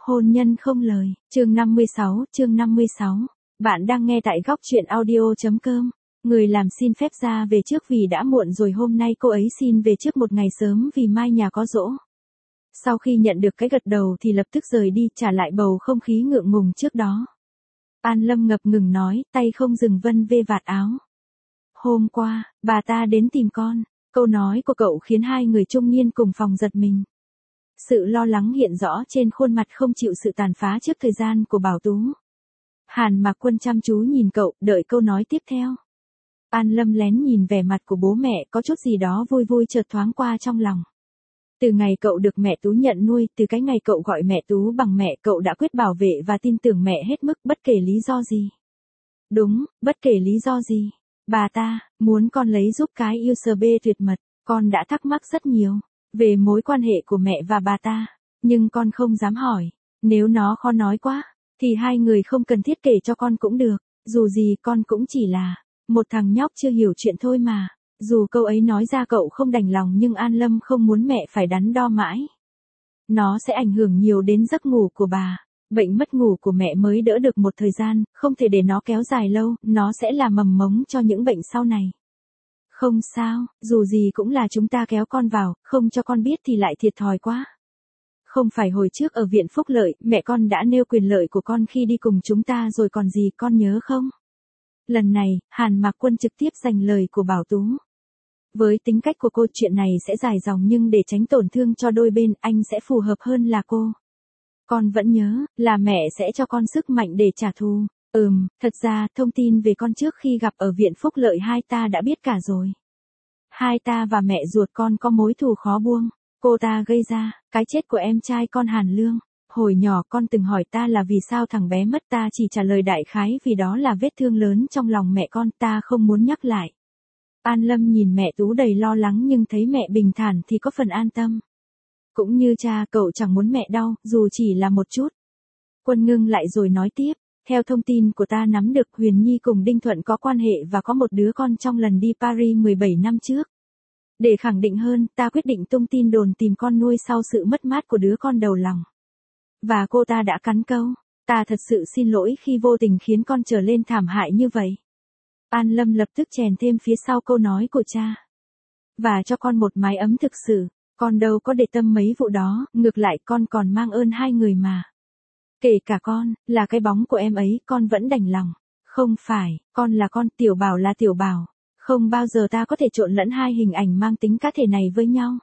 Hôn nhân không lời, chương 56. Bạn đang nghe tại góc truyện audio.com. Người làm xin phép ra về trước vì đã muộn rồi, hôm nay cô ấy xin về trước một ngày sớm vì mai nhà có giỗ. Sau khi nhận được cái gật đầu thì lập tức rời đi, trả lại bầu không khí ngượng ngùng trước đó. An Lâm ngập ngừng nói, tay không dừng vân vê vạt áo. Hôm qua, bà ta đến tìm con. Câu nói của cậu khiến hai người trung niên cùng phòng giật mình. Sự lo lắng hiện rõ trên khuôn mặt không chịu sự tàn phá trước thời gian của Bảo Tú. Hàn Mạc Quân chăm chú nhìn cậu, đợi câu nói tiếp theo. An Lâm lén nhìn vẻ mặt của bố mẹ, có chút gì đó vui vui chợt thoáng qua trong lòng. Từ ngày cậu được mẹ Tú nhận nuôi, từ cái ngày cậu gọi mẹ Tú bằng mẹ, cậu đã quyết bảo vệ và tin tưởng mẹ hết mức, bất kể lý do gì. Đúng, bất kể lý do gì. Bà ta muốn con lấy giúp cái USB tuyệt mật, con đã thắc mắc rất nhiều về mối quan hệ của mẹ và bà ta, nhưng con không dám hỏi. Nếu nó khó nói quá, thì hai người không cần thiết kể cho con cũng được, dù gì con cũng chỉ là một thằng nhóc chưa hiểu chuyện thôi mà. Dù câu ấy nói ra cậu không đành lòng nhưng An Lâm không muốn mẹ phải đắn đo mãi. Nó sẽ ảnh hưởng nhiều đến giấc ngủ của bà. Bệnh mất ngủ của mẹ mới đỡ được một thời gian, không thể để nó kéo dài lâu, nó sẽ là mầm mống cho những bệnh sau này. Không sao, dù gì cũng là chúng ta kéo con vào, không cho con biết thì lại thiệt thòi quá. Không phải hồi trước ở viện Phúc Lợi, mẹ con đã nêu quyền lợi của con khi đi cùng chúng ta rồi còn gì, con nhớ không? Lần này, Hàn Mạc Quân trực tiếp giành lời của Bảo Tú. Với tính cách của cô, chuyện này sẽ dài dòng nhưng để tránh tổn thương cho đôi bên, anh sẽ phù hợp hơn là cô. Con vẫn nhớ, là mẹ sẽ cho con sức mạnh để trả thù. Thật ra, thông tin về con trước khi gặp ở viện Phúc Lợi hai ta đã biết cả rồi. Hai ta và mẹ ruột con có mối thù khó buông. Cô ta gây ra cái chết của em trai con Hàn Lương. Hồi nhỏ con từng hỏi ta là vì sao thằng bé mất, ta chỉ trả lời đại khái vì đó là vết thương lớn trong lòng mẹ con, ta không muốn nhắc lại. An Lâm nhìn mẹ Tú đầy lo lắng nhưng thấy mẹ bình thản thì có phần an tâm. Cũng như cha, cậu chẳng muốn mẹ đau, dù chỉ là một chút. Quân ngưng lại rồi nói tiếp, theo thông tin của ta nắm được, Huyền Nhi cùng Đinh Thuận có quan hệ và có một đứa con trong lần đi Paris 17 năm trước. Để khẳng định hơn, ta quyết định tung tin đồn tìm con nuôi sau sự mất mát của đứa con đầu lòng. Và cô ta đã cắn câu, ta thật sự xin lỗi khi vô tình khiến con trở lên thảm hại như vậy. An Lâm lập tức chèn thêm phía sau câu nói của cha. Và cho con một mái ấm thực sự, con đâu có để tâm mấy vụ đó, ngược lại con còn mang ơn hai người mà. Kể cả con, là cái bóng của em ấy, con vẫn đành lòng. Không phải, con là con, Tiểu Bảo là Tiểu Bảo. Không bao giờ ta có thể trộn lẫn hai hình ảnh mang tính cá thể này với nhau.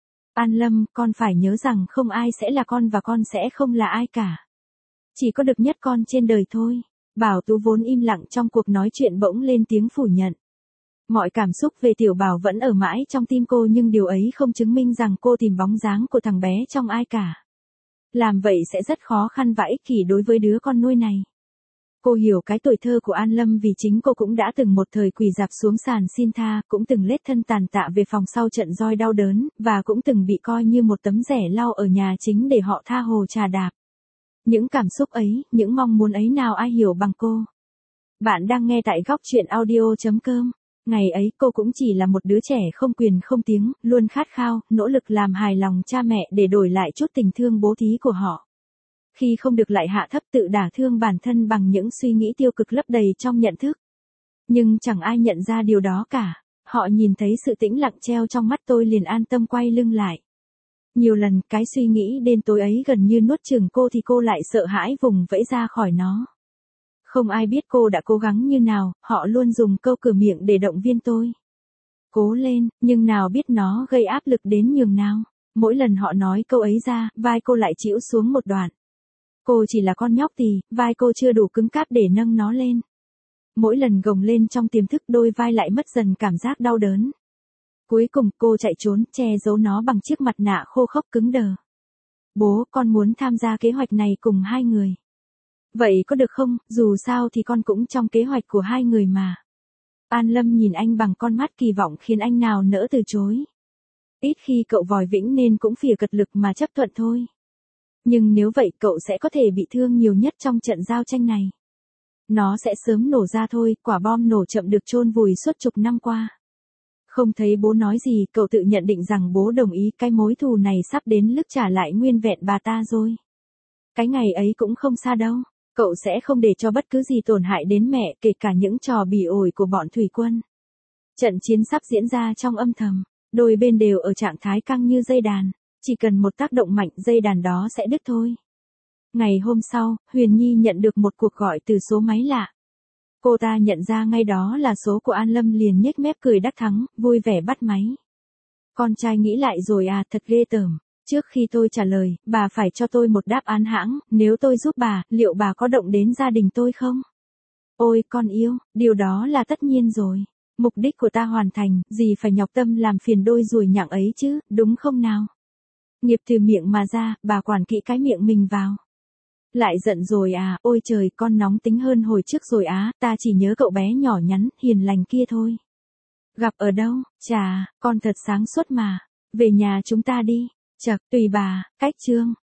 An Lâm, con phải nhớ rằng không ai sẽ là con và con sẽ không là ai cả. Chỉ có được nhất con trên đời thôi. Bảo Tú vốn im lặng trong cuộc nói chuyện bỗng lên tiếng phủ nhận. Mọi cảm xúc về Tiểu Bảo vẫn ở mãi trong tim cô nhưng điều ấy không chứng minh rằng cô tìm bóng dáng của thằng bé trong ai cả. Làm vậy sẽ rất khó khăn và ích kỷ đối với đứa con nuôi này. Cô hiểu cái tuổi thơ của An Lâm vì chính cô cũng đã từng một thời quỳ dạp xuống sàn xin tha, cũng từng lết thân tàn tạ về phòng sau trận roi đau đớn, và cũng từng bị coi như một tấm rẻ lau ở nhà chính để họ tha hồ trà đạp. Những cảm xúc ấy, những mong muốn ấy nào ai hiểu bằng cô. Bạn đang nghe tại góc truyện audio.com. Ngày ấy cô cũng chỉ là một đứa trẻ không quyền không tiếng, luôn khát khao, nỗ lực làm hài lòng cha mẹ để đổi lại chút tình thương bố thí của họ. Khi không được lại hạ thấp tự đả thương bản thân bằng những suy nghĩ tiêu cực lấp đầy trong nhận thức. Nhưng chẳng ai nhận ra điều đó cả. Họ nhìn thấy sự tĩnh lặng treo trong mắt tôi liền an tâm quay lưng lại. Nhiều lần cái suy nghĩ đen tối ấy gần như nuốt chửng cô thì cô lại sợ hãi vùng vẫy ra khỏi nó. Không ai biết cô đã cố gắng như nào, họ luôn dùng câu cửa miệng để động viên tôi. Cố lên, nhưng nào biết nó gây áp lực đến nhường nào. Mỗi lần họ nói câu ấy ra, vai cô lại chĩu xuống một đoạn. Cô chỉ là con nhóc thì, vai cô chưa đủ cứng cáp để nâng nó lên. Mỗi lần gồng lên trong tiềm thức đôi vai lại mất dần cảm giác đau đớn. Cuối cùng cô chạy trốn, che giấu nó bằng chiếc mặt nạ khô khốc cứng đờ. Bố, con muốn tham gia kế hoạch này cùng hai người. Vậy có được không, dù sao thì con cũng trong kế hoạch của hai người mà. An Lâm nhìn anh bằng con mắt kỳ vọng khiến anh nào nỡ từ chối. Ít khi cậu vòi vĩnh nên cũng phìa cật lực mà chấp thuận thôi. Nhưng nếu vậy cậu sẽ có thể bị thương nhiều nhất trong trận giao tranh này. Nó sẽ sớm nổ ra thôi, quả bom nổ chậm được chôn vùi suốt chục năm qua. Không thấy bố nói gì, cậu tự nhận định rằng bố đồng ý, cái mối thù này sắp đến lúc trả lại nguyên vẹn bà ta rồi. Cái ngày ấy cũng không xa đâu. Cậu sẽ không để cho bất cứ gì tổn hại đến mẹ, kể cả những trò bỉ ổi của bọn thủy quân. Trận chiến sắp diễn ra trong âm thầm. Đôi bên đều ở trạng thái căng như dây đàn. Chỉ cần một tác động mạnh, dây đàn đó sẽ đứt thôi. Ngày hôm sau, Huyền Nhi nhận được một cuộc gọi từ số máy lạ. Cô ta nhận ra ngay đó là số của An Lâm, liền nhếch mép cười đắc thắng, vui vẻ bắt máy. Con trai nghĩ lại rồi à, thật ghê tởm. Trước khi tôi trả lời, bà phải cho tôi một đáp án hãng, nếu tôi giúp bà, liệu bà có động đến gia đình tôi không? Ôi con yêu, điều đó là tất nhiên rồi. Mục đích của ta hoàn thành, gì phải nhọc tâm làm phiền đôi ruồi nhặng ấy chứ, đúng không nào? Nghiệp từ miệng mà ra, bà quản kỹ cái miệng mình vào. Lại giận rồi à, ôi trời, con nóng tính hơn hồi trước rồi á, ta chỉ nhớ cậu bé nhỏ nhắn, hiền lành kia thôi. Gặp ở đâu, chà, con thật sáng suốt mà. Về nhà chúng ta đi. Chật, tùy bà, cách Trương.